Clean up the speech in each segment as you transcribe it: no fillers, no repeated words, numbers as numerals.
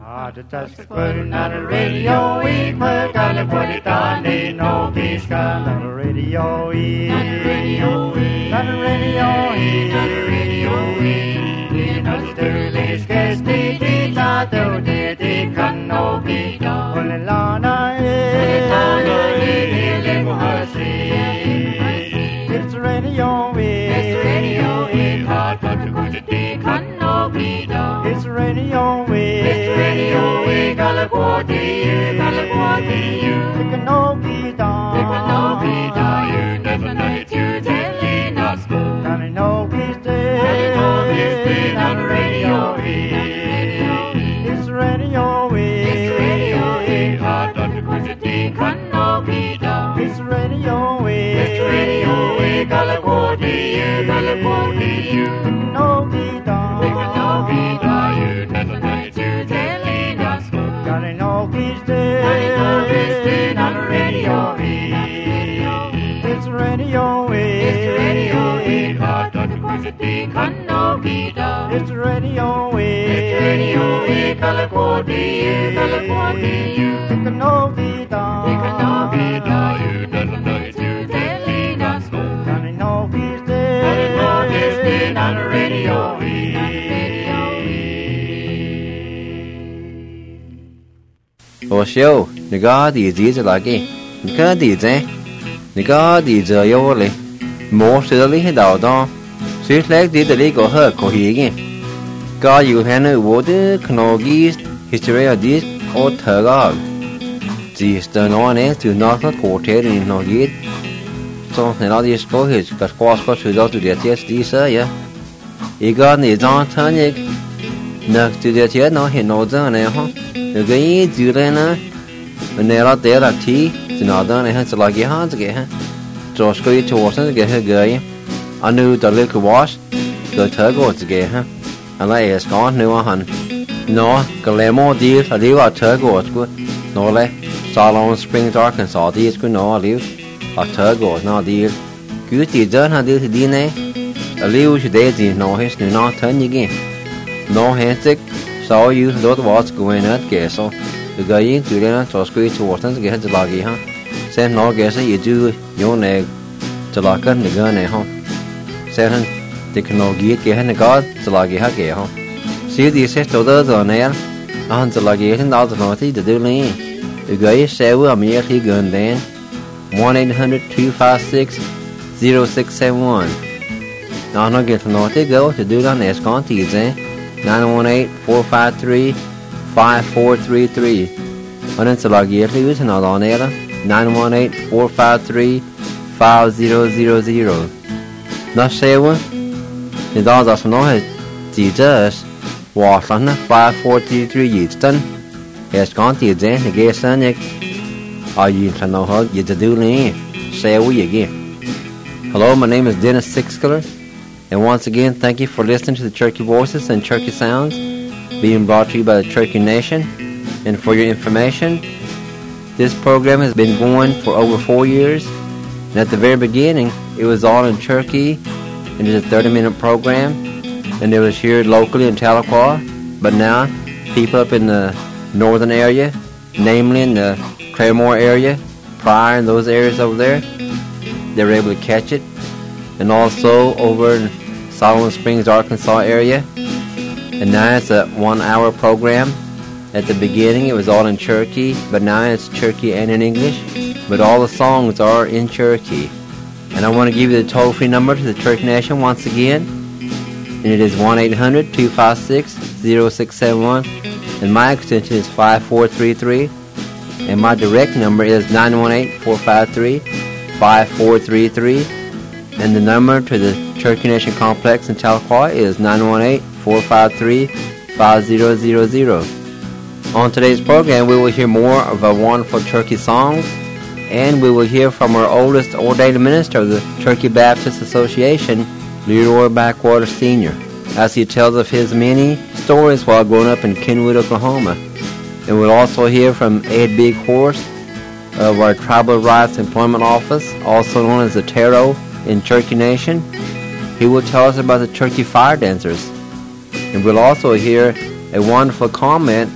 Just putting on the radio, we put on the body down, they know peace gun on the radio, on the radio, on the radio, on the radio, you know the sterling scarce they did not do, they can no be done. When the Lana is, it's the radio, it's the radio, hard but the good they can no be done. It's the radio, it's the radio, California, California, it can no be done. It can no be done. You never know it, you telling us go. Can it no be stayed? Can it no be stayed on the radio? It's the radio, it's the radio, hard but the good they can no be done. It's the radio, it's the radio, California, California, it can no be done. It can no be done. You never know it, you telling us go. Can it no be stayed? Can it no be stayed on the radio? It's the radio, it's the radio, hard but the good they can no be done. It's the radio, it's the radio, California, California, it can no be done. It can no be done. You never know it, you telling us go. Can it no be stayed? Can it no be stayed on the radio? Show, the God is easy like it. The God is the God is a yoli. More silly head out on. Sweet like did the legal hurt cohegan. God, you handle water, canogis, history of this or turgog. This the non end to not quartet in no gate. So, and all these coaches got cross to go to the TSD, sir, yeah. You got the John Tonic. Next to the theatre, no, he knows on a huh. The guy, Juliana, when they're out there at tea, it's not done, and it's like your hands again. So, screw to Watson to get her guy. I knew the little wash, the turgots again, huh? And like it's gone, new one. No, Galemo deal, I leave our turgots good. No, like Solomon Springs, Arkansas, these good, no, I leave our turgots, no deal. Good, you done, I do to DNA. I leave today, no, he's not turn again. No, Hansick. So you thought what's going at Gaso. The guy in Juliana to squeeze to Watson to get the loggy, huh? Send no guess you do your neg to lock on the gun, eh, huh? Send the canoe get the god to loggy huggy, huh? See the sister on air, on the loggy and out of naughty to do lean. The guy say we're merely gun then 1-800-256-0671. Now, no get naughty go to do on S Contis, eh? 918-453-5433. And it's a log year to use another on air 918-453-5000. Not say one. It all does know Jesus was on 5433 Easton. It's gone to the guest and are you to know how you to do say we again. Hello, my name is Dennis Sixkiller. And once again, thank you for listening to the Cherokee Voices and Cherokee Sounds, being brought to you by the Cherokee Nation. And for your information, this program has been going for over 4 years. And at the very beginning, it was all in Cherokee, and it's a 30-minute program. And it was here locally in Tahlequah. But now, people up in the northern area, namely in the Claremore area, Pryor and those areas over there, they were able to catch it. And also over in Solomon Springs, Arkansas area. And now it's a 1-hour program. At the beginning it was all in Cherokee, but now it's Cherokee and in English. But all the songs are in Cherokee. And I want to give you the toll-free number to the Cherokee Nation once again. And it is 1-800-256-0671. And my extension is 5433. And my direct number is 918-453-5433. And the number to the Cherokee Nation Complex in Tahlequah is 918-453-5000. On today's program, we will hear more of our wonderful Cherokee songs, and we will hear from our oldest ordained minister of the Cherokee Baptist Association, Leroy Backwater Sr., as he tells of his many stories while growing up in Kenwood, Oklahoma. And we'll also hear from Ed Big Horse of our Tribal Rights Employment Office, also known as the Taro in Cherokee Nation. He will tell us about the Cherokee Fire Dancers. And we'll also hear a wonderful comment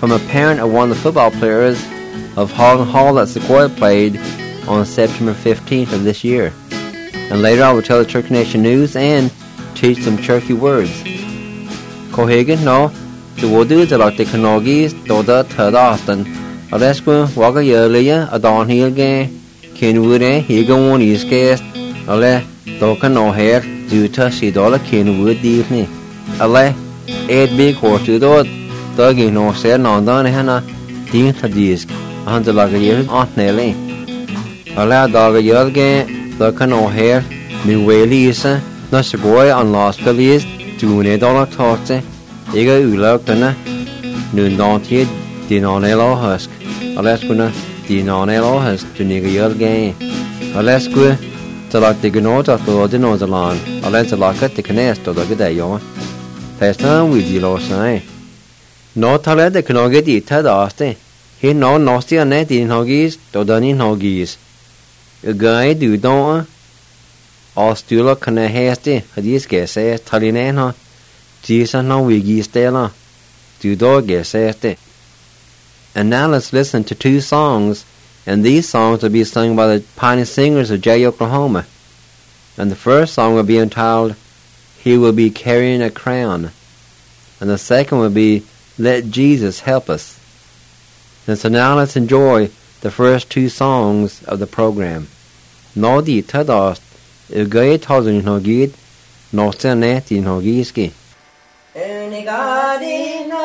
from a parent of one of the football players of Hagen Hall that Sequoia played on September 15th of this year. And later I will tell the Church Nation news and teach some churchy words. Cohagen, no, the Woodus are like the Canogis, Doda, Third Austin. Alesqua, Waka Yerlia, a Don Hill game, Kenwood, he go on his guest, Ale, Doka no hair, Zuta, she dollar Kenwood Disney. Ale, 8 big horse to do it, Duggy no said no done Hannah, Dean to disc, 100 like a year on Nelly. Ale, dog a year game, Doka no hair, New Whalisa, no Sequoia on Lost Gullies, $2 torte, Ega Ulok Dana, Noon Donty, Dinonello Husk. Alesqua, Dinonello Husk, to nigger year game. Alesqua, to like the Gnota of the Ordinozalan, Alesqa like at the Canest or the Gadayon. Pestan with you, Lord Say. No Talet the Canoget eat Ted Aste. He no nasty and net in Hoggies, Dodanin Hoggies. A guy do don't. All Stula can a hasty, a disc says Talinena. Jesus no wiggy stella. Do dog says. And now let's listen to 2 songs, and these songs will be sung by the Pioneer Singers of Jay, Oklahoma. And the first song will be entitled, He Will Be Carrying a Crown. And the second will be, Let Jesus Help Us. And so now let's enjoy the first 2 songs of the program. No di tadost, gay tozun no gid, no senet in hogiski. Unigadino,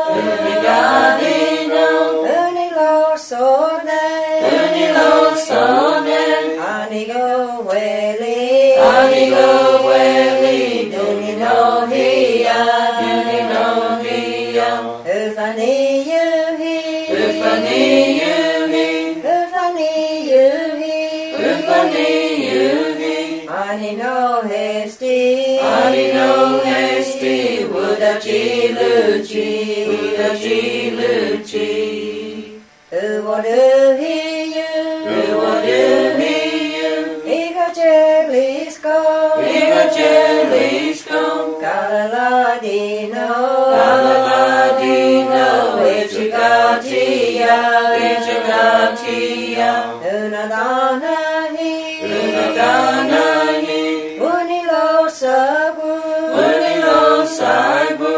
Unilosone, Anigo Weli, Uninohia, Anino Hesti, Udachiluchi, Who would hear you, Iga Jelisco, Galaladino, Ichigatia, Unadanahi, Unilosagu,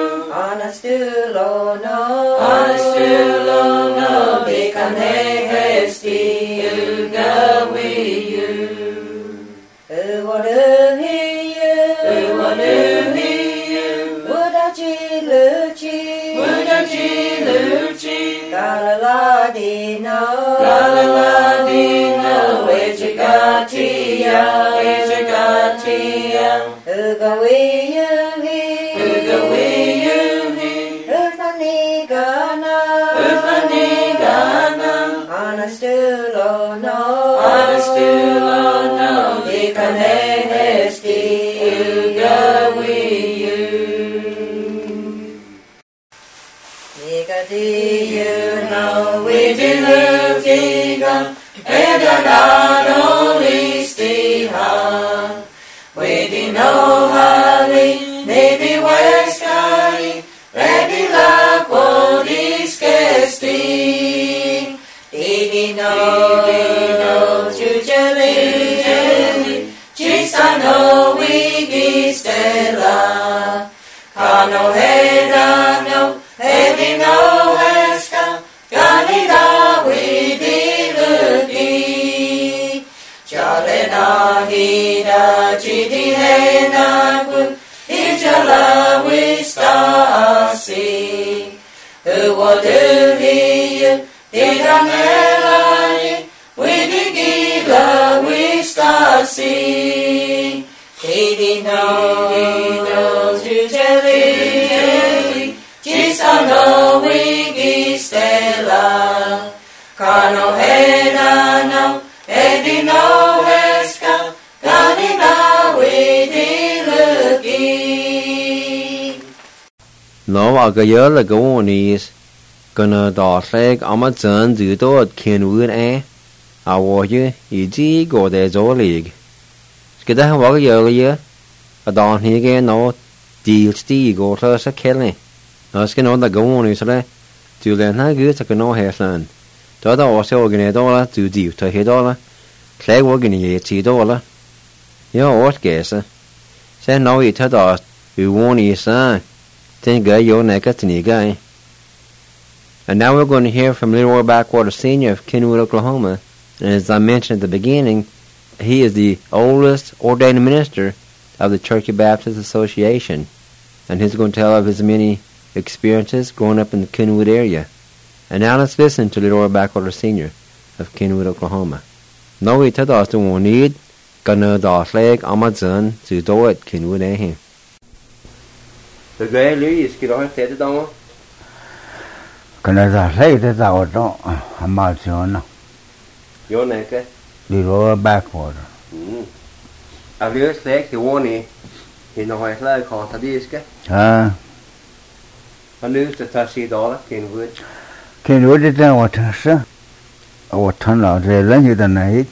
Anastulono, Bikane Hesti, Ugawiyu. Who would hear you, Udachiluchi, Galaladino, Ichigatia, Ugawiyu, Ufanigana, Anastulono, Dikane Hesti, Ugawiyu. Nigadiyu no Widilukiga, Edanano Listiha, Widino Hali, Nidi Weskai, Ready la Quodiskesti, Divino, Jujeli, Cisano Wigistella, Cano Hedano, Edino Esca, Ganida Widiluki, Jalena Hida, Chidihena, Ijala Wistasi, who will do you, Didamelani, Widigila Wistasi, Didino, Jujeli, Cisano Wigistella, Cano Hedano, Edino Esca, Ganina Widiluki. No, I got your lagoonies. Gonna dot leg Amazon do dot Kenwood I want you, easy go there's all league. Skid I walk earlier. A don here again, no deal Steve go to us a killing. No skin on the goonies, Từ lên hai ghế chắc cái nó hết lần. Đó đó ở sau cái này đó là từ điều thời hết đó là. Khai qua cái này chỉ đó là. Nhớ ở cái sao. Sẽ nói ý thật đó. We want you son. Then go your neck at the guy. And now we're going to hear from Leroy Backwater Sr. of Kenwood, Oklahoma. And as I mentioned at the beginning, he is the oldest ordained minister of the Turkey Baptist Association. And he's going to tell of his many experiences growing up in the Kenwood area. And now let's listen to Leroy Backwater Sr. of Kenwood, Oklahoma. Now we tell us the one need, gonna the flag Amazon to do it Kenwood here. The guy Louis is going to say it down. Kana da sai da da oto Amazon. Your neck. Leroy Backwater. A Louis flag the one he no hay flag called Tadiska. Ah. A news to $30 Kenwood. Kenwood is da water sa. O tan la de la như da nai.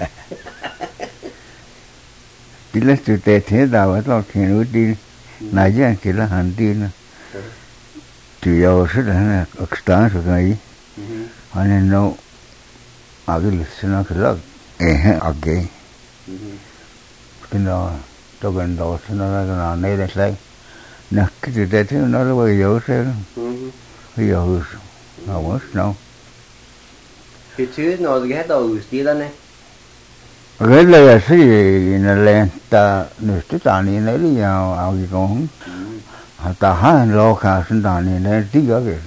Dile tu te the da wa lo Kenwood di na ya ki la han di na. Tu yo sa da extra so kai. Ane no agil sina kala agge. Kino to gan do sina na nei da sai. Na ki te te no lo yo sa. Yo no was no. Cái chứ nó cái hết đầu tí lên này. Cái là gì nó lên ta nửa chút ta này lấy đi vào ao gì cũng ta hai lô cả sinh ta này lấy tí cái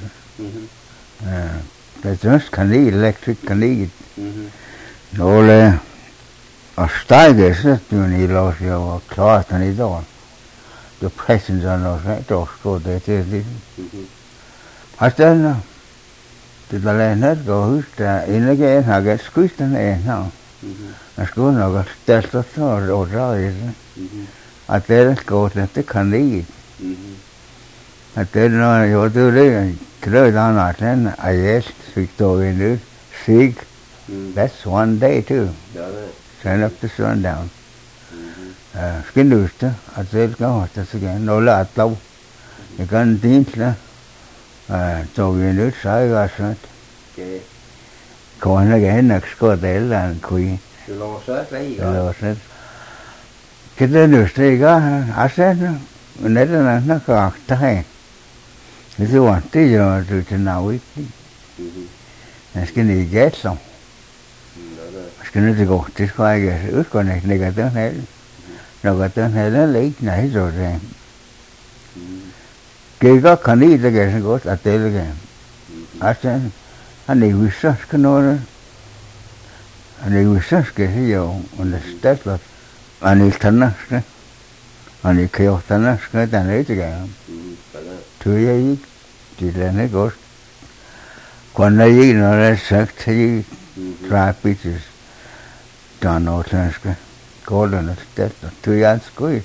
cái just can đi electric can đi nó lên ở style cái sự tu này lo sao class ta này đó the presence on nó sẽ đó số để thế đi hết trơn thì ta lên hết rồi ta in cái hàng cái squeeze này nào Ascolta no stesso sono rồi a te có te kan đi a te no yo tu đi creo da na ten I yes Victoria nữ sig that's one day too turn up the sun down cái nước đó a te có ta sẽ nó là tàu cái con tin đó cho người nữ sai ra sát còn nó cái nặc có thể là quỳ Lo sớt lấy gì đó. Lo sớt. Cái đó được xây cái asset nó, nên là nó có thay. Cái thứ quan tí giờ từ trên nào ấy. Cái này ghét xong. Cái này thì có tí khoai cái ướt con này cái tướng này, rồi cái tướng này nó lấy nãy rồi rèn. Cái khăn đi là cái có à tê là cái asset. Anh này Biswas cái nó anh Biswas cái gì vậy anh step là anh thắng cái anh kêu thắng cái ta lấy cái thứ gì thì là nó có còn này nó là sắc thì try pieces done all things cái golden step thứ ăn squid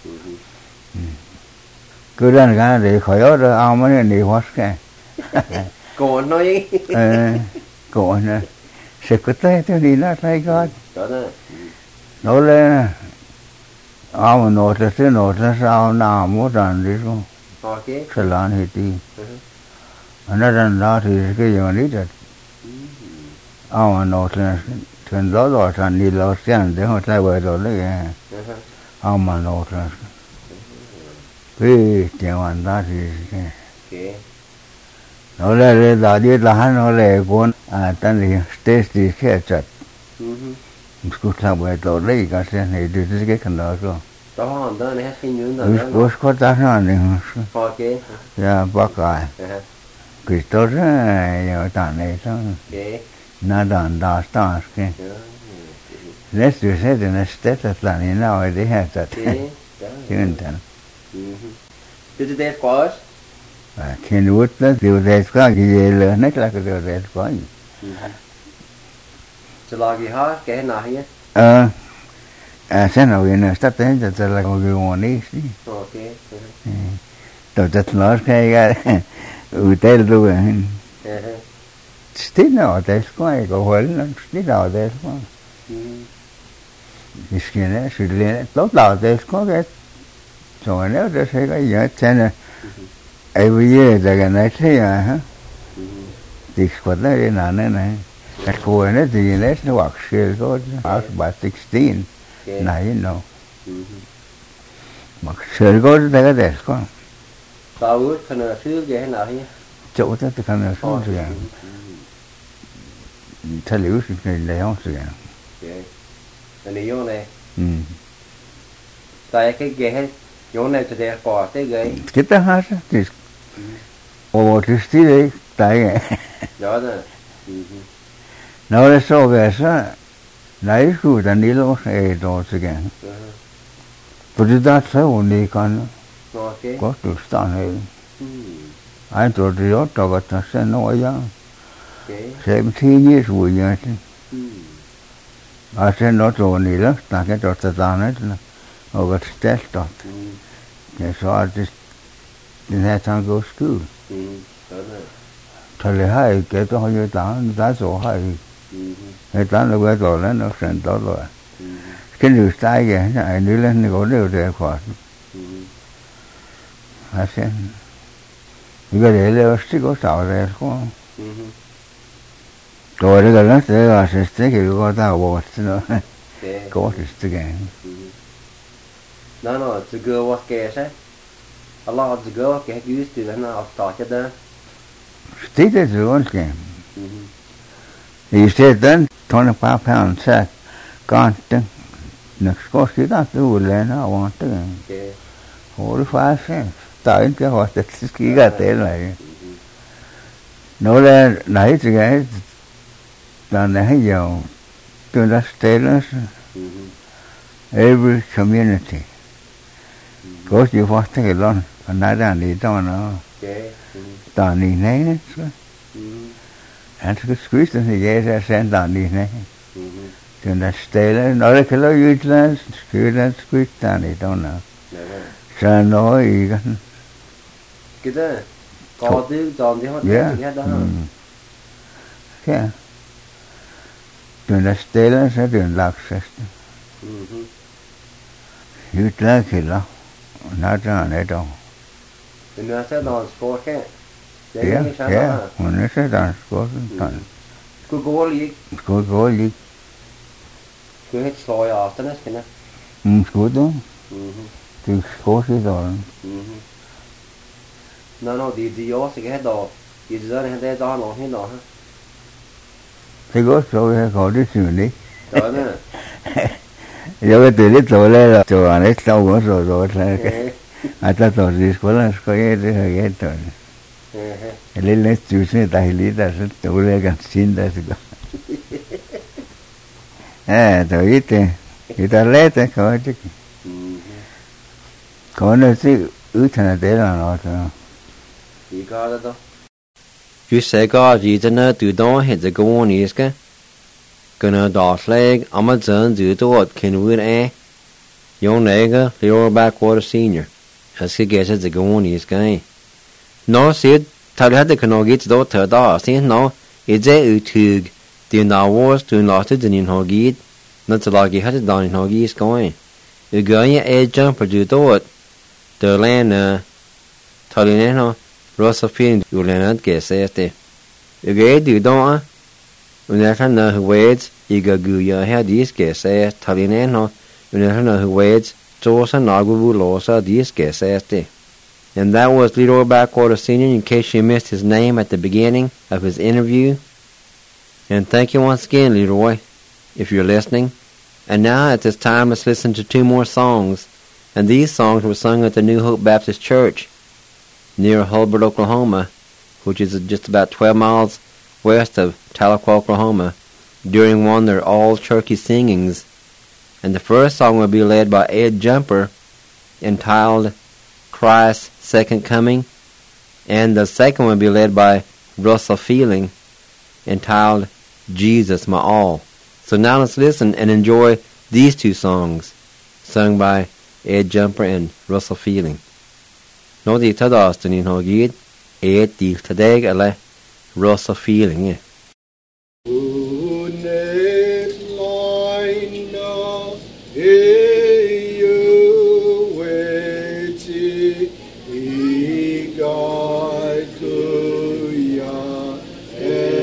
cứ ra cái để khỏi đó ao mấy này hóa cái Còn nói còn nè sẽ có tay theo đi nó tay con nó lên mà nổi ra sao nào muốn rằng đi không sẽ làm hết đi nó rằng đó thì cái gì mà đi được mà nổi ra thuyền gió rồi thằng đi lo xem để họ tay về rồi đấy cái mà nổi ra cái chuyện hoàn ta thì nó lên là đi là nó lên con tên là Stacy kia chặt, cứ làm bài tổ đấy cái xe này đi cái khăn đó rồi. Đó đó này hết khi nhớ rồi. Cứ có ta nó này. Ok. Ya bác ai. Cái tổ đấy nhiều ta này sao? Na đàn đào stars cái. Let's do say the state là này nào để hết chặt. Chuyện đó. Did it squash? Kenwood đó điều đấy có cái gì lớn nhất là cái điều đấy có gì. Chỉ là cái hết cái nào hết? Sẽ nào cái này sắp đến cho là có cái món này. Ok. Tôi chắc nó cái hotel luôn. Tí nào đấy có cái hotel nó tí nào đấy có. Cái này xử lý tốt nào đấy có cái rồi nếu tôi thấy cái gì thế này. Every year they're gonna say, Squadron in Anna. At Cohen, the National Walk, she got out by 16. Now you know. She'll go to the desk. Tao ước khăn là xưa ghé nào hi. Chỗ đó thì khăn là xuống rồi. Thay liu sự này lấy không sự. Anh đi vô này. Tại cái ghé vô này thì để bỏ tới ghé. Cái đó hết thì ô thì tí đấy tại. Đó đó. Nó là số về sao lấy số ta đi lo sẽ đó sự cái. But that's so only con. Có được start này. Anh tôi đi đó tao có sẽ nói ra. Xem thiên nhiên rồi nhá. I said not only that, I get out of it, over test dot. So I just didn't have time to go to school. Tell you how get all your down, that's all high. It's done the way to learn of St. Dollar. Can you stay again? I knew let me go there for I said, you got a little stick out there. Rồi cái đó sẽ là sẽ cái có tao bỏ nó có cái cái nó từ cơ qua kẻ sao a lot từ cơ kẻ cứ từ nó start cho đó stick is one game he said then 25 pounds sack constant next course you don't do then I want to 45 cents tại cái họ sẽ cái cái này nó là nãy thì cái down there, you to understand every community. Because you want to get on, and I don't need to know. Don't need names. And the Christian, yes, I send down these names. To understand, all the color useless, students, Christian, they don't know. So, no, you can. Cái đó, có thứ tròn thì họ thấy đó. Yeah. To understand sẽ được lạc sẽ. You like it, nó ra này đâu. Nó sẽ đòn sport cái. Yeah, nó sẽ đòn sport tận. Cô goal league. Cô hết soi ở trên cái này. Cô đó. Từ sport cái đó. Nó đi vô sẽ cái đó. Đi giờ này để đó nó hết đó ha. Thế có hay có đi xử lý. Đó nè. Giờ cái từ đấy lên là chỗ anh ấy sau có rồi cái. À ta tổ gì có là có cái rồi. Lên chú sẽ đại lý ta sẽ tổ lên gần xin ta sẽ có. Rồi ít thì người ta lấy thế có chứ. Có nó chứ ước thằng đấy là nó thôi. Gì có đó. Chú sẽ có gì cho nó từ đó hết cái công việc cái. Cái nó đỏ leg, ama dân từ đó kinh nghiệm dùng này cái Leroy Backwater Senior, cái cái cái công việc cái. Nó sẽ thay hết cái nó cái đó thay đó, sẽ nó ít dễ ưu thug, từ nào was từ nào tới từ những họ cái, nó sẽ là cái hết đó những họ cái cái. Cái này jumper từ đó, từ lên thay lên nó. Rosaphine Ulanat Gesete. A gay do don't Unatana who waits, Iga Guya had these Gese, Talineno, Unatana who waits, Josa Nagubu Losa, these Gesete. And that was Leroy Backwater Senior, in case you missed his name at the beginning of his interview. And thank you once again, Leroy, if you're listening. And now at this time, let's listen to two more songs. And these songs were sung at the New Hope Baptist Church near Hulbert, Oklahoma, which is just about 12 miles west of Tahlequah, Oklahoma, during one of their all-turkey singings. And the first song will be led by Ed Jumper, entitled Christ's Second Coming, and the second will be led by Russell Feeling, entitled Jesus My All. So now let's listen and enjoy these two songs, sung by Ed Jumper and Russell Feeling. Nó đi thơ đó στην hογγίτ, đi thơ đέγ αλλά Russell Feeling. God,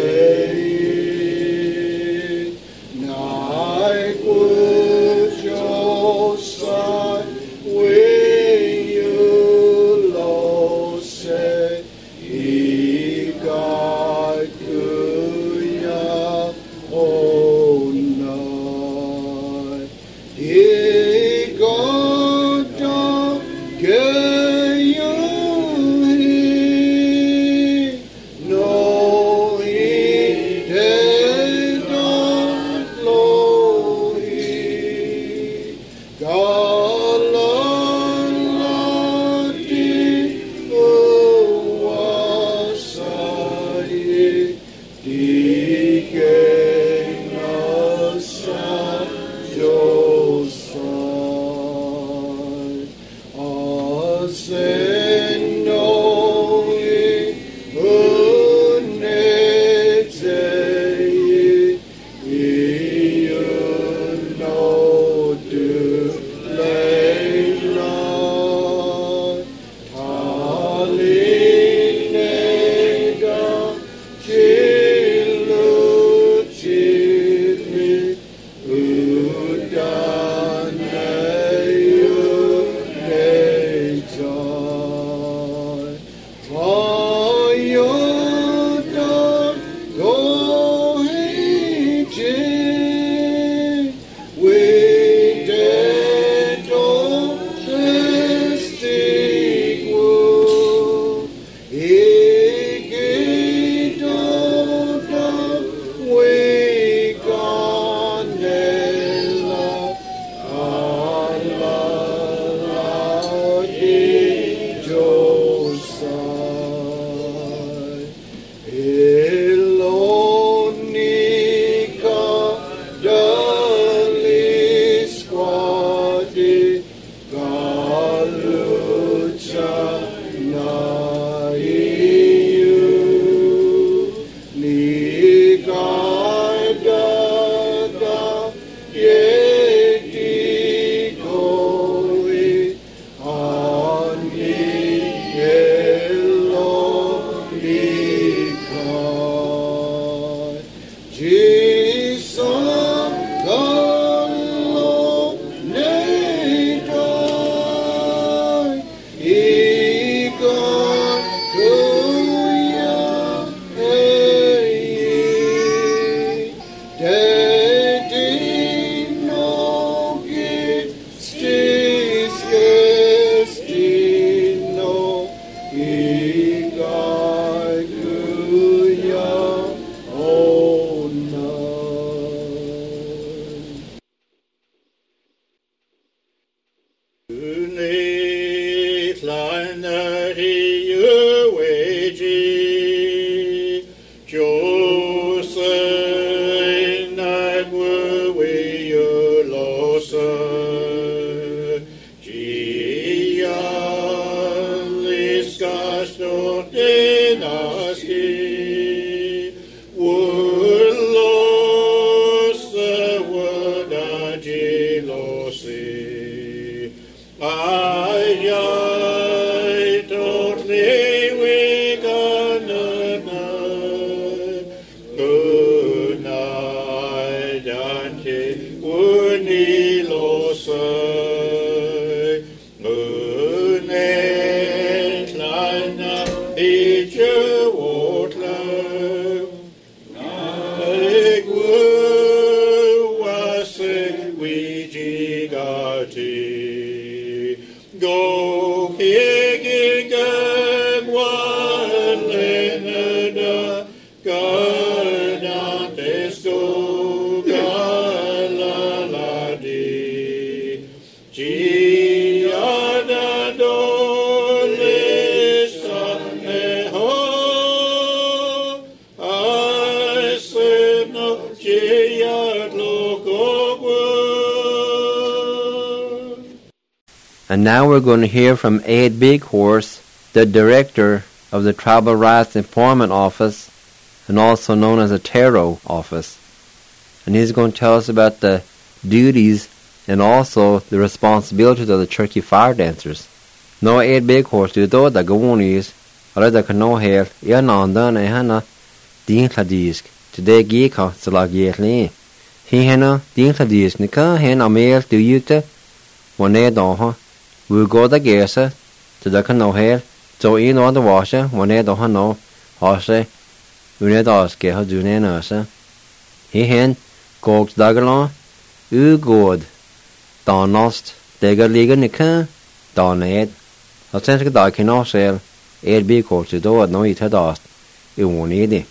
And now we're going to hear from Ed Bighorse, the director of the Tribal Rights Employment Office, and also known as the TARO office. And he's going to tell us about the duties and also the responsibilities of the Cherokee fire dancers. No Ed Bighorse do do da gawunis, or da kano hair, yanandan a hana, dinka disk, today geeka, salagierli. He hana, dinka disk, nika, hen a mail do yute, one ed on we'll go the gesa to the canoe hair, so in on the washer, one ed on no, horse, uned aske, her junior nurse. He hen, gogs dagalon, good, donost, degger liga nika, don ed. A sense of the can also Ed Bighorse to do it, no eat her dust. It won't need it.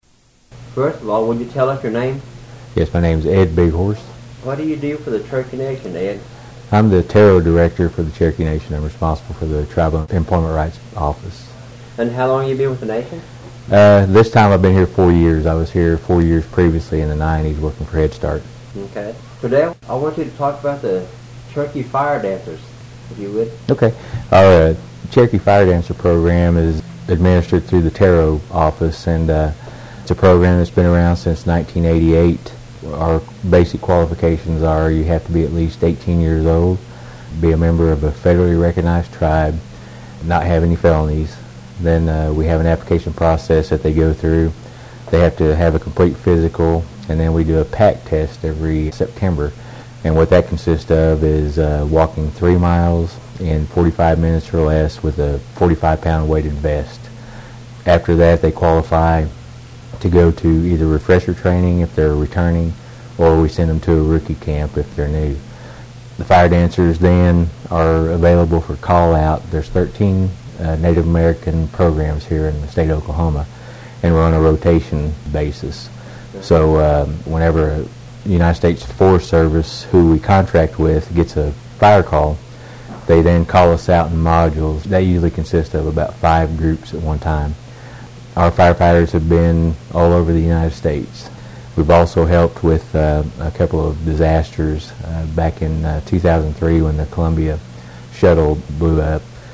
First of all, would you tell us your name? Yes, my name's Ed Bighorse. What do you do for the Cherokee Nation, Ed? I'm the TARO director for the Cherokee Nation. I'm responsible for the Tribal Employment Rights Office. And how long have you been with the Nation? This time I've been here 4 years. I was here 4 years previously in the 90s working for Head Start. Okay. Today, I want you to talk about the Cherokee Fire Dancers, if you would. Okay. Our Cherokee Fire Dancer program is administered through the TARO office, and it's a program that's been around since 1988. Our basic qualifications are you have to be at least 18 years old, be a member of a federally recognized tribe, not have any felonies. Then we have an application process that they go through. They have to have a complete physical, and then we do a PAC test every September. And what that consists of is walking 3 miles in 45 minutes or less with a 45-pound weighted vest. After that, they qualify to go to either refresher training if they're returning, or we send them to a rookie camp if they're new. The fire dancers then are available for call-out. There's 13 Native American programs here in the state of Oklahoma, and we're on a rotation basis. So whenever the United States Forest Service, who we contract with, gets a fire call, they then call us out in modules. That usually consists of about 5 groups at one time. Our firefighters have been all over the United States. We've also helped with a couple of disasters back in 2003 when the Columbia shuttle blew up.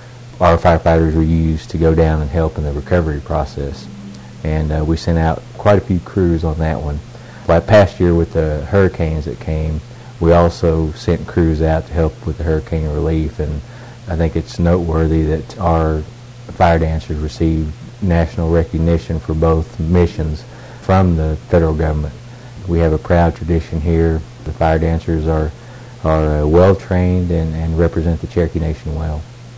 our firefighters were used to go down and help in the recovery process. And we sent out quite a few crews on that one. Like past year with the hurricanes that came, we also sent crews out to help with the hurricane relief, and I think it's noteworthy that our fire dancers received national recognition for both missions from the federal government. We have a proud tradition here. The fire dancers are well trained and represent the Cherokee Nation well.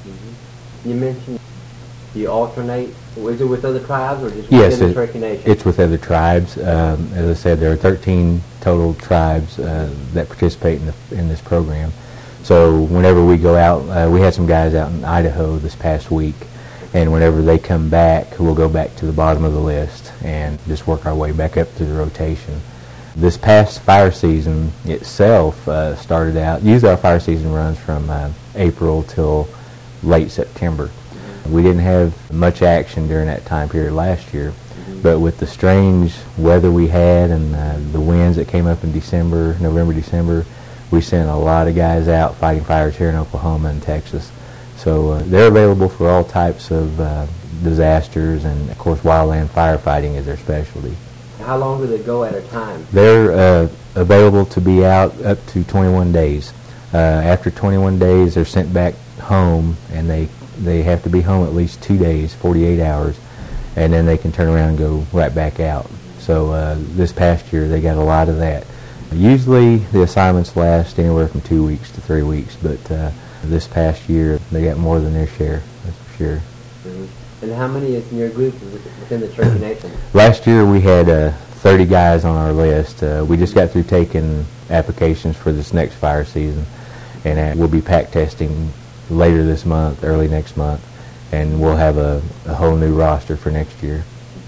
You mentioned you alternate. Is it with other tribes or just Yes, within the Cherokee Nation? It's with other tribes. As I said, there are 13 total tribes that participate in this program. So whenever we go out, we had some guys out in Idaho this past week, and whenever they come back, we'll go back to the bottom of the list and just work our way back up through the rotation. This past fire season itself started out, usually our fire season runs from April till late September. We didn't have much action during that time period last year, but with the strange weather we had and the winds that came up in November, December, we sent a lot of guys out fighting fires here in Oklahoma and Texas. So they're available for all types of disasters, and of course wildland firefighting is their specialty. How long do they go at a time? They're available to be out up to 21 days. After 21 days, they're sent back home, and they have to be home at least 2 days, 48 hours, and then they can turn around and go right back out. So this past year, they got a lot of that. Usually, the assignments last anywhere from 2 weeks to 3 weeks, but this past year, they got more than their share, that's for sure. Mm-hmm. And how many is in your group within the Cherokee Nation? Last year, we had 30 guys on our list. We just got through taking applications for this next fire season, and we'll be pack testing later this month, early next month, and we'll have a whole new roster for next year.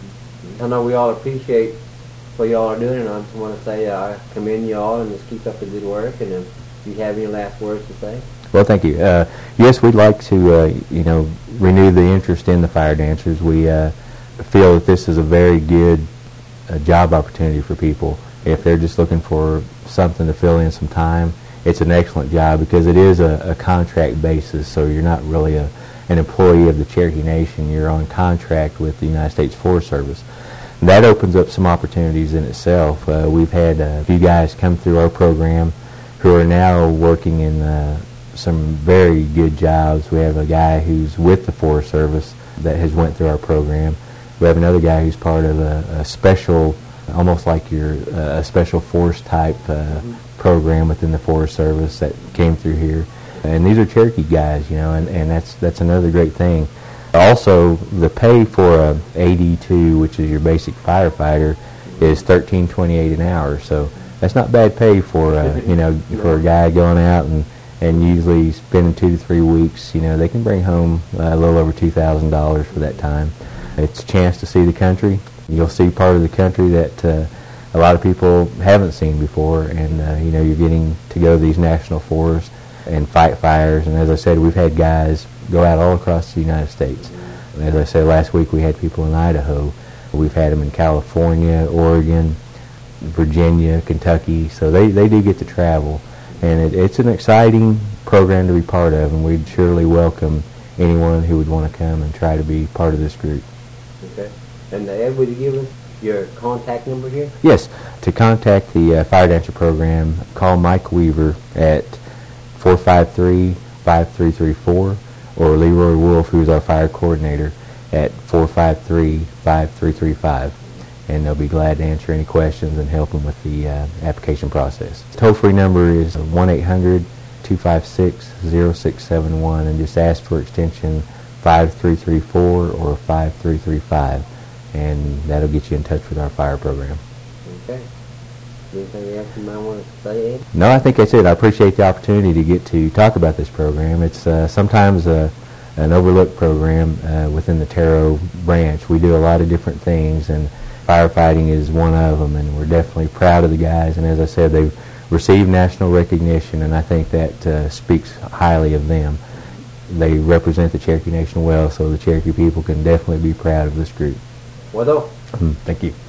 I know we all appreciate what y'all are doing, and I just want to say I commend you all and just keep up the good work. And if you have any last words to say? Well, thank you. Yes, we'd like to, renew the interest in the fire dancers. We feel that this is a very good job opportunity for people. If they're just looking for something to fill in some time, it's an excellent job because it is a contract basis, so you're not really an employee of the Cherokee Nation. You're on contract with the United States Forest Service. And that opens up some opportunities in itself. We've had a few guys come through our program who are now working in some very good jobs. We have a guy who's with the Forest Service that has went through our program. We have another guy who's part of a special, almost like a special force type program within the Forest Service that came through here. And these are Cherokee guys, and that's another great thing. Also, the pay for a AD2, which is your basic firefighter, is $13.28 an hour. So that's not bad pay for for a guy going out and usually spending 2 to 3 weeks. They can bring home a little over $2,000 for that time. It's a chance to see the country. You'll see part of the country that a lot of people haven't seen before, and you're getting to go to these national forests and fight fires. And as I said, we've had guys go out all across the United States. As I said, last week we had people in Idaho. We've had them in California, Oregon, Virginia, Kentucky. So they do get to travel, and it's an exciting program to be part of, and we'd surely welcome anyone who would want to come and try to be part of this group. Okay. And Ed, would you give us your contact number here? Yes. To contact the Fire Dancer program, call Mike Weaver at 453-5334, or Leroy Wolf, who's our fire coordinator, at 453-5335. And they'll be glad to answer any questions and help them with the application process. The toll-free number is 1-800-256-0671, and just ask for extension 5334 or 5335, and that'll get you in touch with our fire program. Okay. Anything else you might want to say, Ed? No, I think that's it. I appreciate the opportunity to get to talk about this program. It's sometimes an overlooked program within the Taro branch. We do a lot of different things, and firefighting is one of them, and we're definitely proud of the guys. And as I said, they've received national recognition, and I think that speaks highly of them. They represent the Cherokee Nation well, so the Cherokee people can definitely be proud of this group. Well, thank you.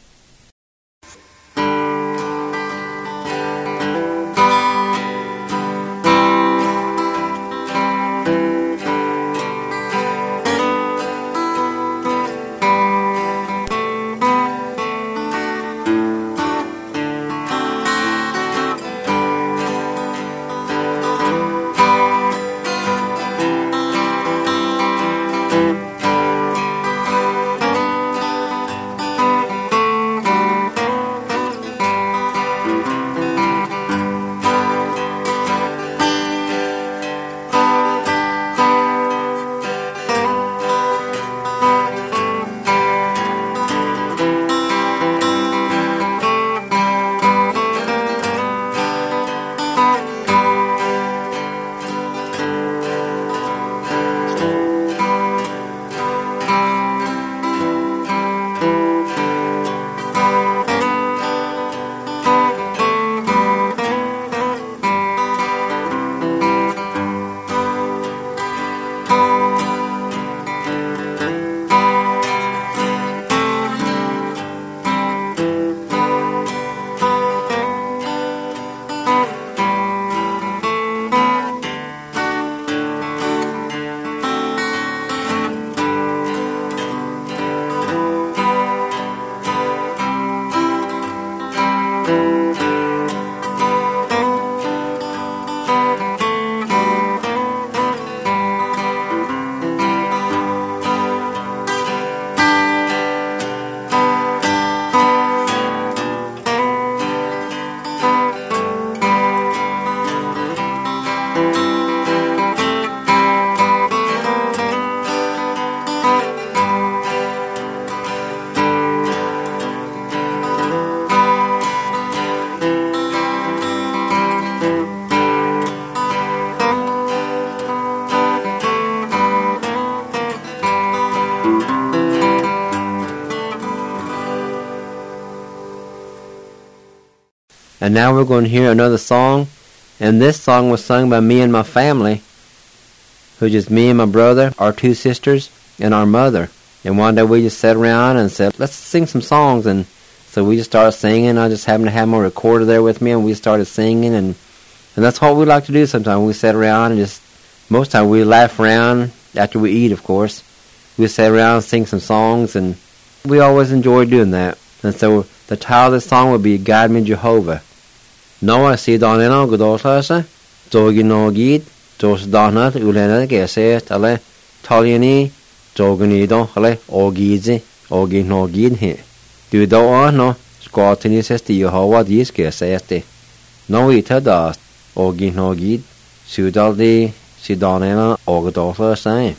And now we're going to hear another song, and this song was sung by me and my family, which is me and my brother, our 2 sisters, and our mother. And one day we just sat around and said, let's sing some songs, and so we just started singing. I just happened to have my recorder there with me, and we started singing, and that's what we like to do sometimes. We sit around and just, most of the time we laugh around after we eat, of course. We sit around and sing some songs, and we always enjoy doing that. And so the title of this song would be Guide Me Jehovah. Nå I see Daniel Godolasa, Dogi Nogid, Dos Donat, Ulena Geset, Ale, Taliani, Dogunido, Ale, Ogizi, Ogi Nogid he. Du da no, Squatini says to Jehovah, these Geseti. No eater das, Ogi Nogid, Sudaldi, Sidonena, Ogodolasa.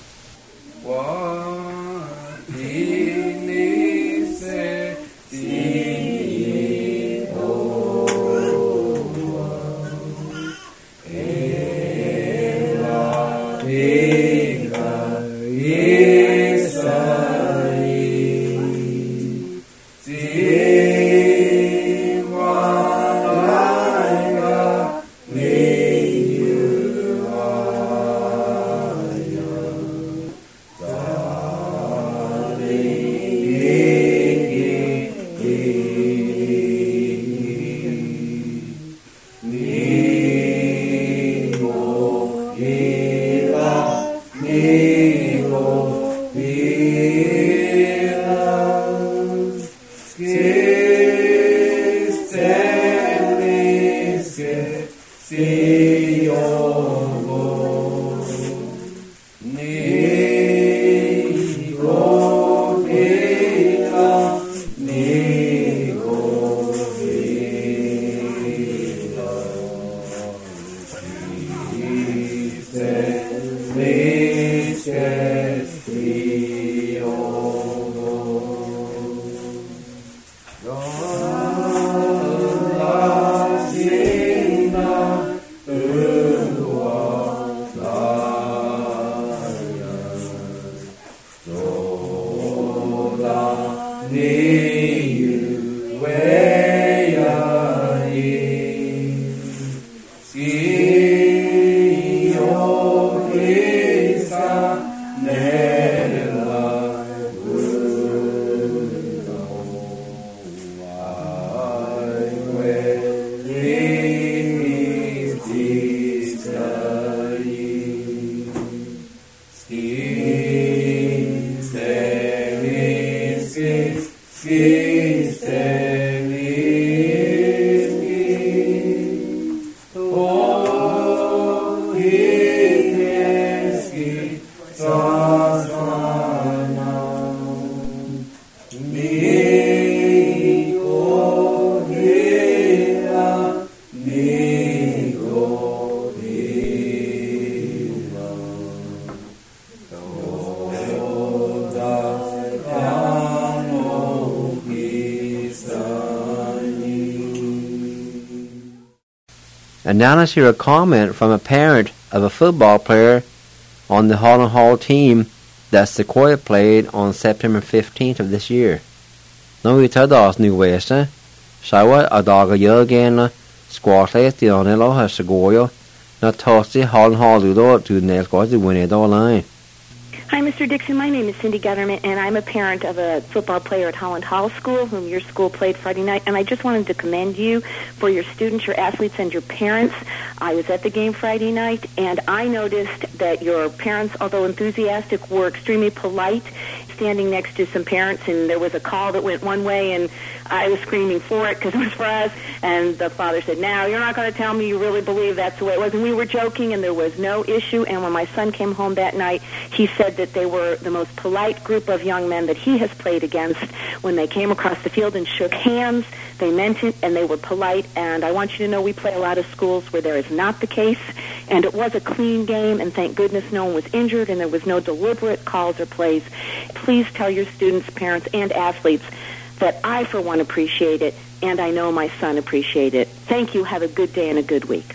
And now let's hear a comment from a parent of a football player on the Holland Hall team that Sequoia played on September 15th of this year. Nå vi tar das nu wese, Shawa adaga yagena, squatle the onelo has Sequoia, not tossy Holland Hall ludo to nail squads the winning line. Hi, Mr. Dixon. My name is Cindy Gutterman, and I'm a parent of a football player at Holland Hall School, whom your school played Friday night. And I just wanted to commend you for your students, your athletes, and your parents. I was at the game Friday night, and I noticed that your parents, although enthusiastic, were extremely polite, standing next to some parents, and there was a call that went one way, and I was screaming for it because it was for us. And the father said, now, you're not going to tell me you really believe that's the way it was. And we were joking, and there was no issue. And when my son came home that night, he said that they were the most polite group of young men that he has played against. When they came across the field and shook hands, they meant it, and they were polite. And I want you to know we play a lot of schools where there is not the case. And it was a clean game, and thank goodness no one was injured, and there was no deliberate calls or plays. Please tell your students, parents, and athletes that I, for one, appreciate it, and I know my son appreciates it. Thank you. Have a good day and a good week.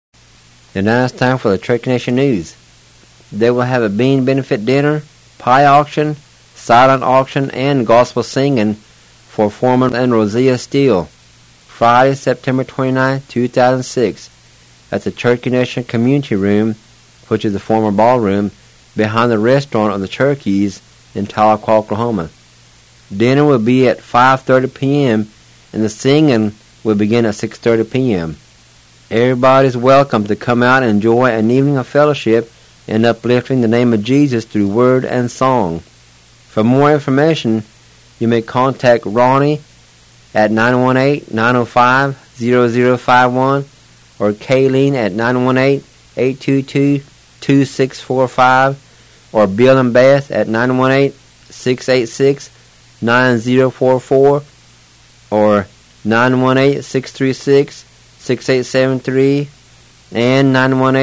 And now it's time for the Truck Nation News. They will have a bean benefit dinner, pie auction, silent auction, and gospel singing for Foreman and Rosia Steele. Friday, September 29, 2006, at the Cherokee Nation Community Room, which is the former ballroom, behind the restaurant of the Cherokees in Tahlequah, Oklahoma. Dinner will be at 5:30 p.m. and the singing will begin at 6:30 p.m. Everybody's welcome to come out and enjoy an evening of fellowship and uplifting the name of Jesus through word and song. For more information, you may contact Ronnie at 918-905-0051 or Kayleen at 918-822-2645 or Bill and Beth at 918-686-9044 or 918-636-6873 and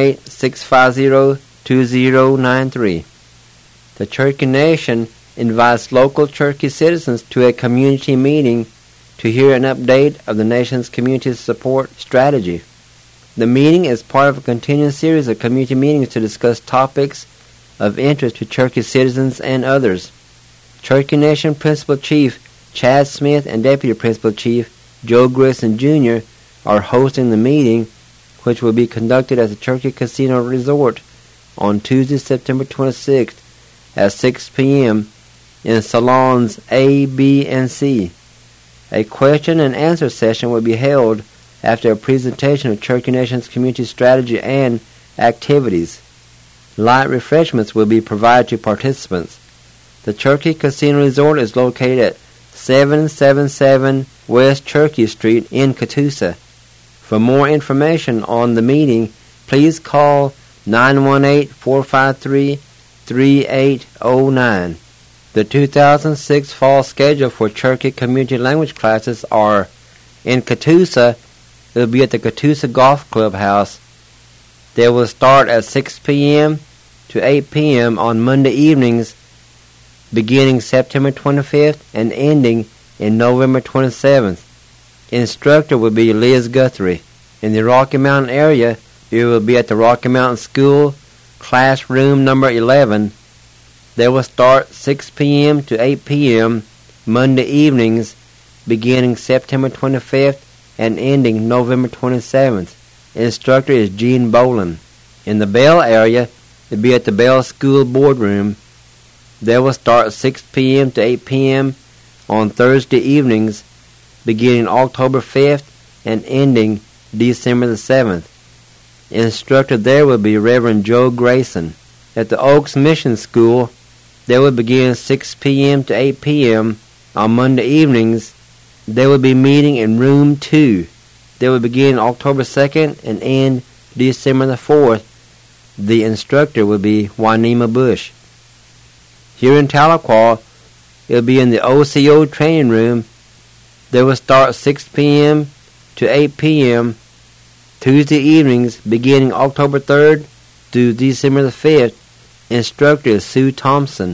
918-650-2093. The Cherokee Nation invites local Cherokee citizens to a community meeting to hear an update of the nation's community support strategy. The meeting is part of a continuing series of community meetings to discuss topics of interest to Cherokee citizens and others. Cherokee Nation Principal Chief Chad Smith and Deputy Principal Chief Joe Grissom Jr. are hosting the meeting, which will be conducted at the Cherokee Casino Resort on Tuesday, September 26th at 6 p.m. in Salons A, B, and C. A question and answer session will be held after a presentation of Cherokee Nation's community strategy and activities. Light refreshments will be provided to participants. The Cherokee Casino Resort is located at 777 West Cherokee Street in Catoosa. For more information on the meeting, please call 918-453-3809. The 2006 fall schedule for Cherokee community language classes are: in Catoosa, it will be at the Catoosa Golf Clubhouse. They will start at 6 p.m. to 8 p.m. on Monday evenings, beginning September 25th and ending in November 27th. Instructor will be Liz Guthrie. In the Rocky Mountain area, it will be at the Rocky Mountain School, classroom number 11. They will start 6 p.m. to 8 p.m. Monday evenings, beginning September 25th and ending November 27th. Instructor is Gene Boland. In the Bell area, it will be at the Bell School Boardroom. They will start 6 p.m. to 8 p.m. on Thursday evenings, beginning October 5th and ending December the 7th. Instructor there will be Reverend Joe Grayson. At the Oaks Mission School, they will begin 6 p.m. to 8 p.m. on Monday evenings. They will be meeting in Room 2. They will begin October 2nd and end December the 4th. The instructor will be Wynema Bush. Here in Tahlequah, it will be in the OCO training room. They will start 6 p.m. to 8 p.m. Tuesday evenings, beginning October 3rd through December the 5th. Instructor is Sue Thompson.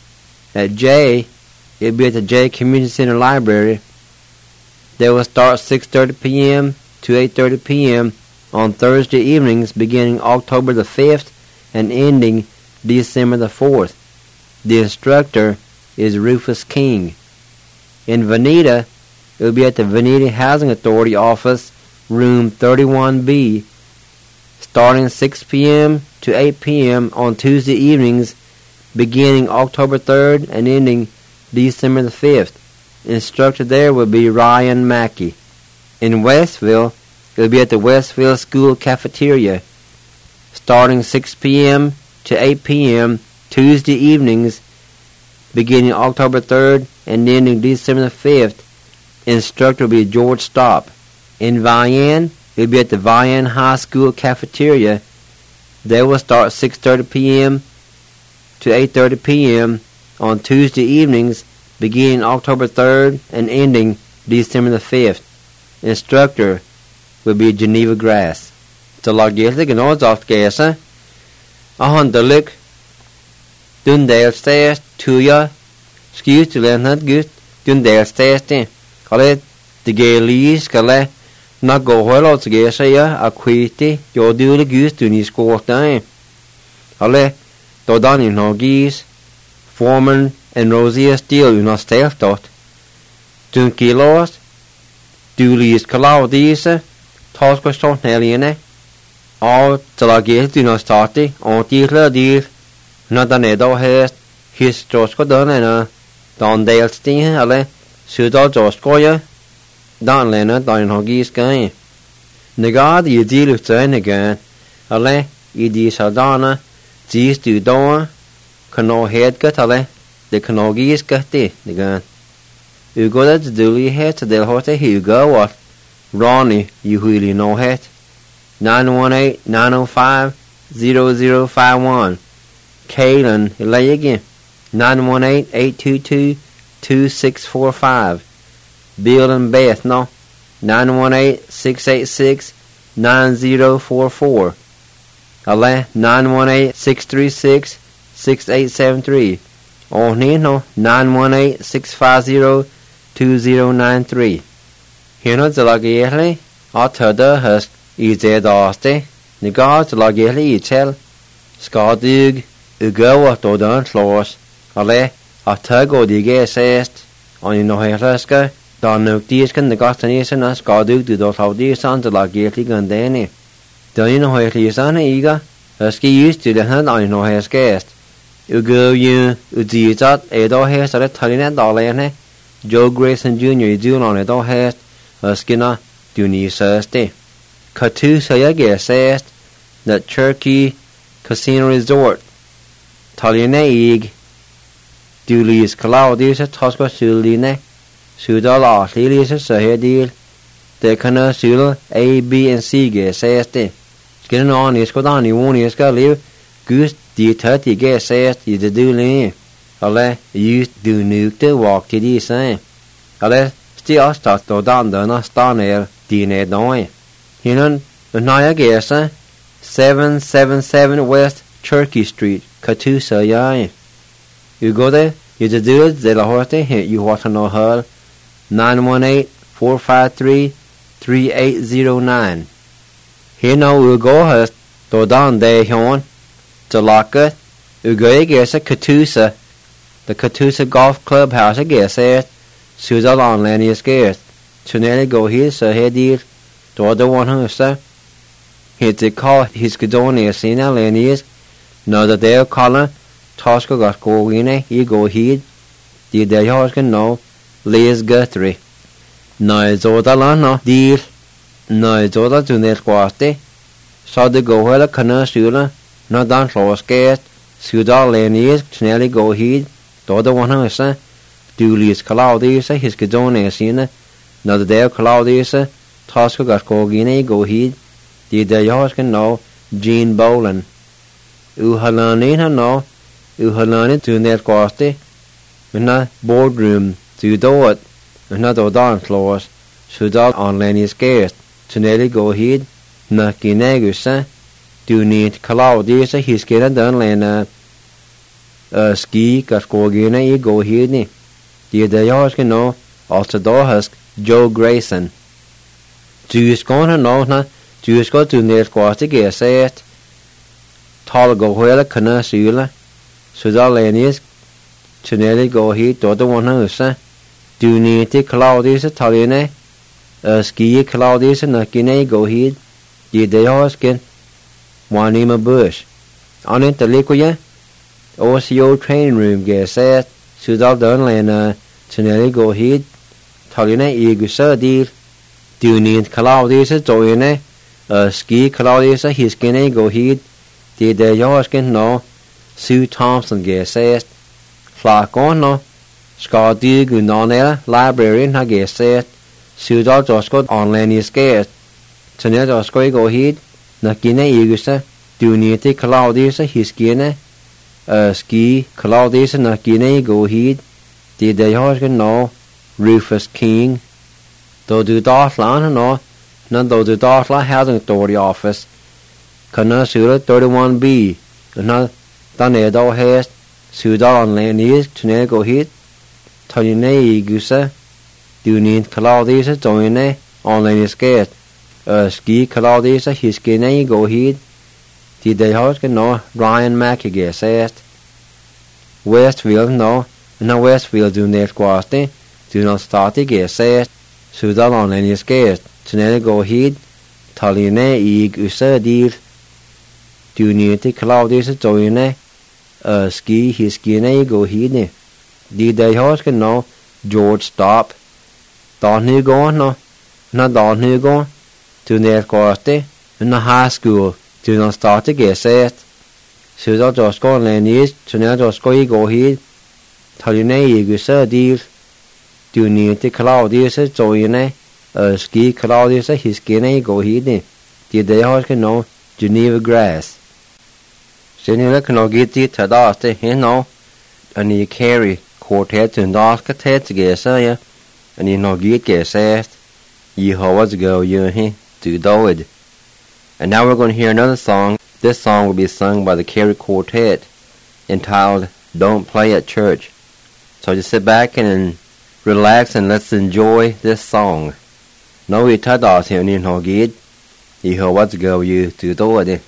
At J, it will be at the J Community Center Library. They will start 6:30 p.m. to 8:30 p.m. on Thursday evenings, beginning October the 5th and ending December the 4th. The instructor is Rufus King. In Veneta, it will be at the Veneta Housing Authority office, room 31B, starting 6 p.m. to 8 p.m. on Tuesday evenings, beginning October 3rd and ending December the 5th. Instructor there will be Ryan Mackey. In Westville, it will be at the Westville School Cafeteria, starting 6 p.m. to 8 p.m. Tuesday evenings, beginning October 3rd and ending December the 5th. Instructor will be George Stopp. In Vian, it will be at the Vian High School Cafeteria. They will start 6:30 p.m. to 8:30 p.m. on Tuesday evenings, beginning October 3rd and ending December the 5th. Instructor will be Geneva Grass. So lagildig and odds off gasa. Ahandelik Dundale stairs to ya. Excuse to learn not good. Dundale stairs then. Kale the galis kale na go holo to gasa ya aquiti yo do the goose to ni score time. Kale do done in no geese. Foreman en Rosie Steele una steltot. Dun kilos, du lis Claudise, Tosqueston Heliene, all Talagil do not start on deal, not an edo hest, his Josco done and Don Dale Steen, ale, Sudal Joscoya, Don Leonard, Don Hoggies game. Negad, you deal with turn again, ale, Idi Saldana, Zis do door, Cano head cut ale, the Canogis cut the gun. You go to Dooley head to Del Horte, you go what? Ronnie, you really know it. 918-905-0051. Kaylin, lay again. 918-822-2645. Bill and Beth, no. 918-686-9044. Ale, 918-636-6873. Oh, no, 918-650-2093. Hino Zalagirli, Otada Husk, Easy Doste, Nigar Zalagirli Ichel, Skadug, Ugo Dodan Floors, Ale, Otago Dige Sest, on no Herska, Don Nukdiskan, the Gostanishan, and Skadug do those how these sons Zalagirli Gandani. Don't you know Herlisan Ega? Husky used to the hand on no Herskest. Ugo you, Uzizat, Edo Hers at Talinet Dolene, Joe Grayson Jr. June on Edo Hers. Skinner, Duny Thursday. Katu Sayage says that Turkey Casino Resort. Taline Ig. Dulis Claudius Tosco Suline. Sudal Artelius Sahedil. The Kana Sul A, B, and C G says the. Skinner on is Kodani won't is got live. Goose D 30 get says is the Duli. Ale, used do nuke to walk to the same. Ale, still start to down the Nastaner, Dine Doi. Hinan, the Naya Gesa, 777 West Turkey Street, Katusa Yai. You go there, you the dudes, de la Horte, you want to know her, 918-453-3809. Here now we'll go her, to down there, Hon, to Laka, you go Gesa Katusa, the Katusa Golf Clubhouse, I guess, Suzal on Lenny scared. Tunelli go here, so he did. The other one who, sir. He did call his Gudonia Sina Lenny's. No, that they'll call her. Tosco got go in, he go heed. Did they horse can know. Liz Guthrie. No, it's all the no deal. No, it's all the Tunet Quasti. So the go where the Cana Sula. No, down slow scared. Suzal Lenny's. Tunelli go heed. The other one who, sir. Dulis Claudius, his Gudonia Sina, no the day Claudius, Tosco got Cogine, go heed, did the horse can know, Jean Boland. Uhalanina no, Uhalani to net costi, in a boardroom, to do it, another darn floors, should out on Lenny's guest, to nearly go heed, Nakinagus, do need Claudius, his kid done Lena, ski got Cogine, go heed. The horse can know, also do husk Joe Grayson. Jews gonna know, na, Jews go to near quasi get set. Tall go where Cana Sula, Sudalenius, to nearly go heat to the one house. Do need to Claudius Italiane, ski Claudius and Nakine go heat. The horse can one in a bush. On it the liquid, OCO train room get set. Sudal Dunlane, Tunelli go heed, Taline Egusa deal, do need Claudius join, ski Claudius his skinny go heed, did the Yorskin no, Sue Thompson get said, Flock on no, Scott Dig Gunonella, librarian I get said, Sudal Josco on Lenny scared, Tunel Josco go heed, Nakine Egusa, do need Claudius his skinny. Ski Claudius and Nakine go heed. Did they horse can know Rufus King. Though do Dartland no, none though the Dartland housing authority office. Cana Sura 31B. Not Danedo Hest. Sudal on Lenny's to go heed. Tony Gusa. Do need Claudius join on Lenny's gate. Ski Claudius his skinny go heed. Did they horse can know Ryan Mackey said Westfield no Na Westfield do net quaste, do not start the gas says, so that on any scares, to never go heed, Taline ig usa deal, do need the Claudius joine, ski his skinny go heed. Did they horse can know, George stop. Don't you go no? Not don't you go? To net quaste, in the high school, do not start the gas says. So that just go and is, to never just go heed. Taline ig usa deal. Do need the Claudius joine, ski Claudius his skinny go heed. Did they horse can know, Geneva grass. Senora can no get it to the no, and you carry quartet and dark cat together, ya, and you no get says, ye always go, you to do it. And now we're going to hear another song. This song will be sung by the Carey Quartet, entitled Don't Play at Church. So just sit back and relax and let's enjoy this song. No, we touch us here in no get, ye always go, you to do it.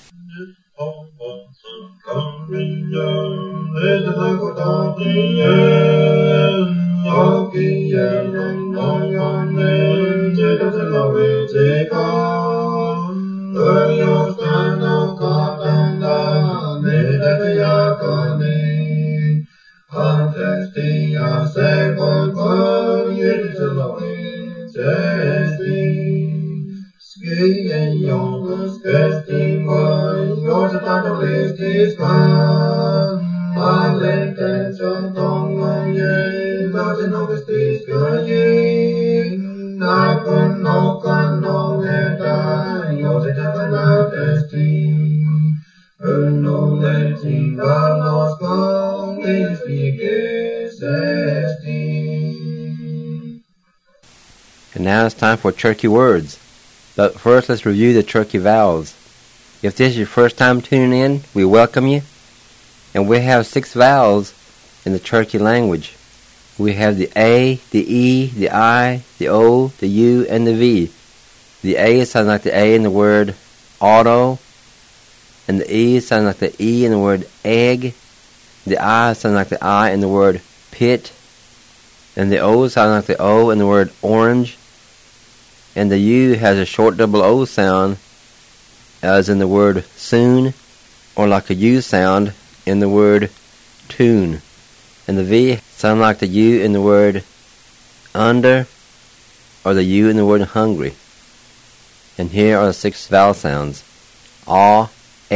And now it's time for Turkey words. But first, let's review the Turkey vowels. If this is your first time tuning in, we welcome you. And we have 6 vowels in the Turkey language. We have the A, the E, the I, the O, the U, and the V. The A sounds like the A in the word auto, and the E sounds like the E in the word egg. The I sounds like the I in the word pit, and the O sounds like the O in the word orange. And the U has a short double O sound, as in the word soon, or like a U sound in the word tune. And the V sound like the U in the word under, or the U in the word hungry. And here are the 6 vowel sounds: A,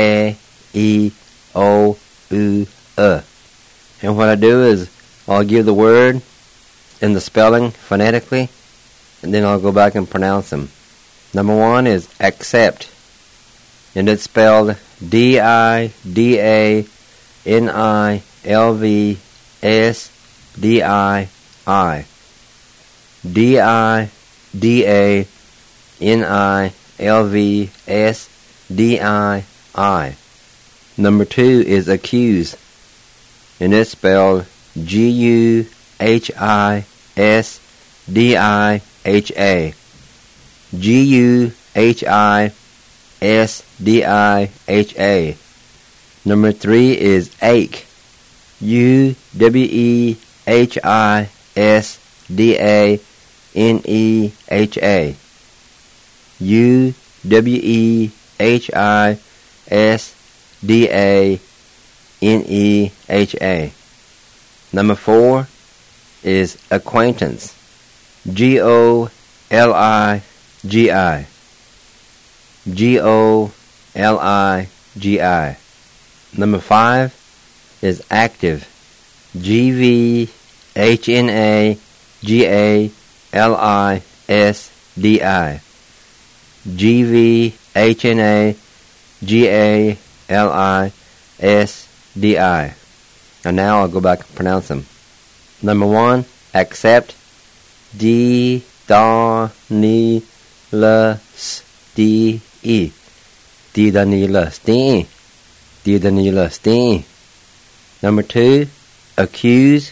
E, O, U, And what I do is I'll give the word and the spelling phonetically, and then I'll go back and pronounce them. Number 1 is accept, and it's spelled D-I-D-A-N-I-L-V-S-D-I-I. D-I-D-A-N-I-L-V-S-D-I-I. Number 2 is accuse, and it's spelled G-U-H-I-S-D-I-H-A. G-U-H-I-S-D-I-H-A. Number 3 is ache, U-W-E-H-I-S-D-A-N-E-H-A. U-W-E-H-I-S-D-A-N-E-H-A. Number 4 is acquaintance, G-O-L-I-G-I. G-O-L-I-G-I. Number 5 is active, G-V-H-N-A-G-A-L-I-S-D-I. G-V-H-N-A-G-A-L-I-S-D-I. And now I'll go back and pronounce them. Number 1, accept, D-Da-Ni-La-S-D-E. D-Da-Ni-La-S-D-E. D-Da-Ni-La-S-D-E. Number 2, accuse,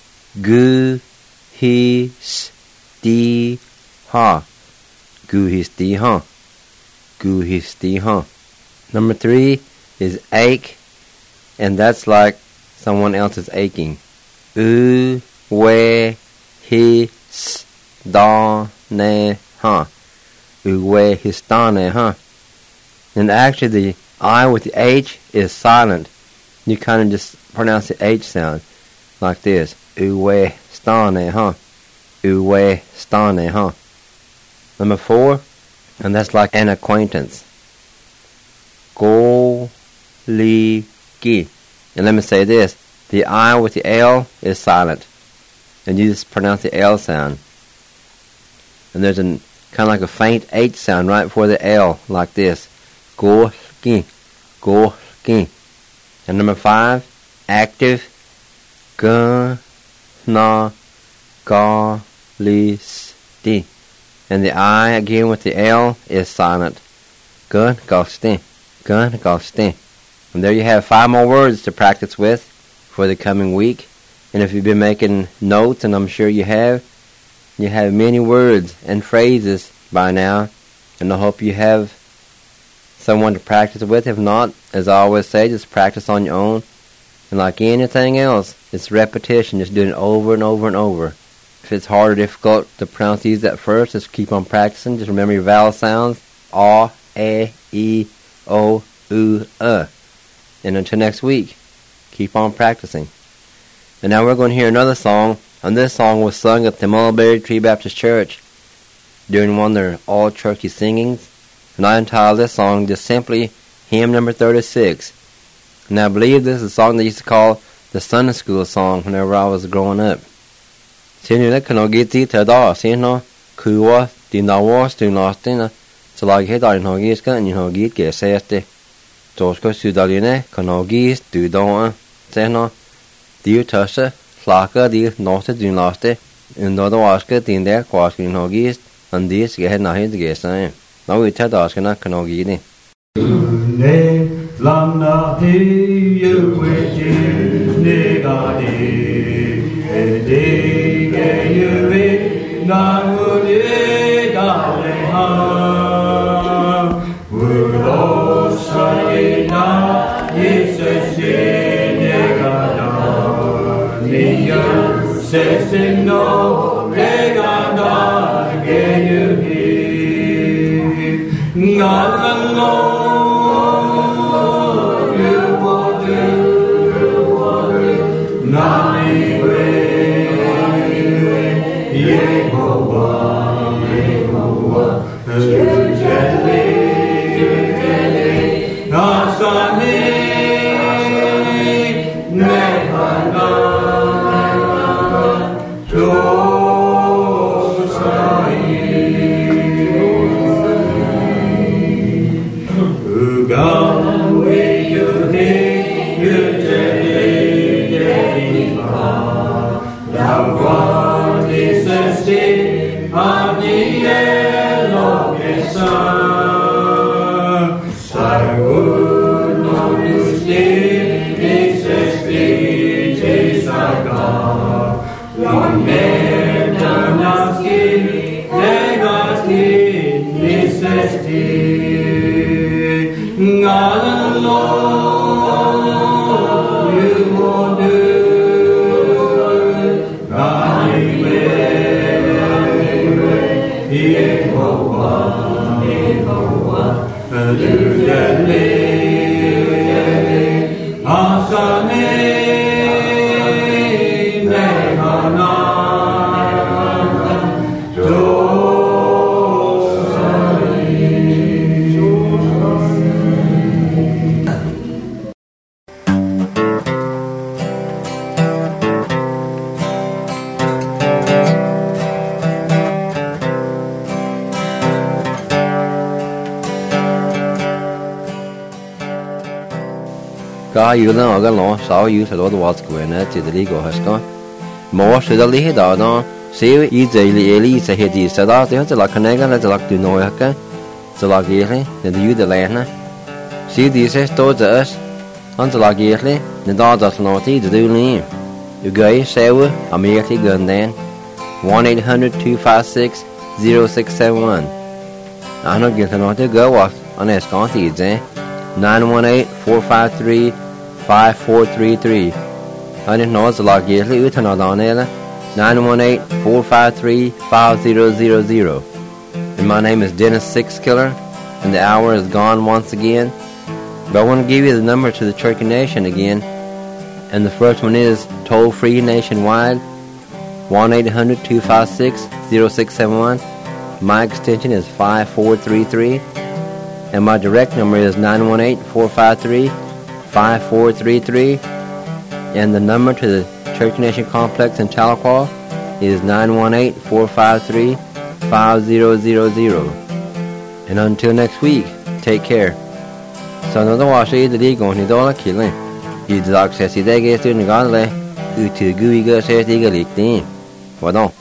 Gu-Hi-S-D-Ha. Gu-Hi-S-D-Ha. Gu-Hi-S-D-Ha. Number 3 is ache, and that's like someone else is aching. U, we, he, sta, ne, ha. U, we, he, sta, ne, ha. And actually the I with the H is silent. You kind of just pronounce the H sound like this. U, we, sta, ne, ha. U, we, sta, ne, ha. Number 4, and that's like an acquaintance. Go, li, gi. And let me say this. The I with the L is silent. And you just pronounce the L sound. And there's kind of like a faint H sound right before the L, like this. Go, gi. Go, gi. And number 5, active. G, na, ga, li, sti. And the I again with the L is silent. Good, go, sti. Good, go, sti. And there you have 5 more words to practice with for the coming week. And if you've been making notes, and I'm sure you have many words and phrases by now. And I hope you have someone to practice with. If not, as I always say, just practice on your own. And like anything else, it's repetition, just doing it over and over and over. If it's hard or difficult to pronounce these at first, just keep on practicing. Just remember your vowel sounds. A, E, O, U, And until next week, keep on practicing. And now we're going to hear another song. And this song was sung at the Mulberry Tree Baptist Church during one of their all-churchy singings. And I entitled this song just simply Hymn number 36. And I believe this is a song they used to call the Sunday School song whenever I was growing up. Xin như cái nó ghi tí thời đó xin nó cứ quá tin nào quá tin nào tin à so like hết đời nó ghi cái như nó ghi cái xe thế rồi cái sự đó này cái nó ghi từ đó thế nó tiêu thật sự là cái đi nó sẽ tin nào thế and đó đó cái tin đấy qua cái nó ghi and this cái nó hết cái xe nó bị thật đó cái nó ghi này ne lam na ti yu we ji ne ga di de Nam Udi Daleha Udo Saina Yisesi Negada Niya Sesino Negada Genuhi Ngalalo Yubodu Naniwe Yehovah, Judeli, Nasani, Nehana, Josai, Ugawi, Yuhi, Yujeli, Yediva, Yahwa. Anielo che sa, Sargun non usti, Nisesti Jesaga, Loneta naski, Negati Nisesti, Ngalalo, Yumodu, Yehovah, Judeli, Asani, Nehana, Ga yu na ga lo sao yu sa lo the what's going at the legal has gone. More should the lead on. See you daily sa hedi sa da the la kanega la la tu no ka. So la gele the you the lana. See these is to us. On the la gele the da does not the do ni. You guys say we American gun then 1-800-256-0671. I know get not to go off on this conti 918-453-5433. I didn't know it's a lot easily. You turn on there. 918-453-5000. And my name is Dennis Sixkiller, and the hour is gone once again. But I want to give you the number to the Cherokee Nation again. And the first one is toll-free nationwide, 1-800-256-0671. My extension is 5433. And my direct number is 918-453-5433. And the number to the Cherokee Nation Complex in Tahlequah is 918-453-5000. And until next week, take care. So another wash either day going to dollar killing. You dog says he gets to the godly. You to gooey go says he got leaked in. Well, don't.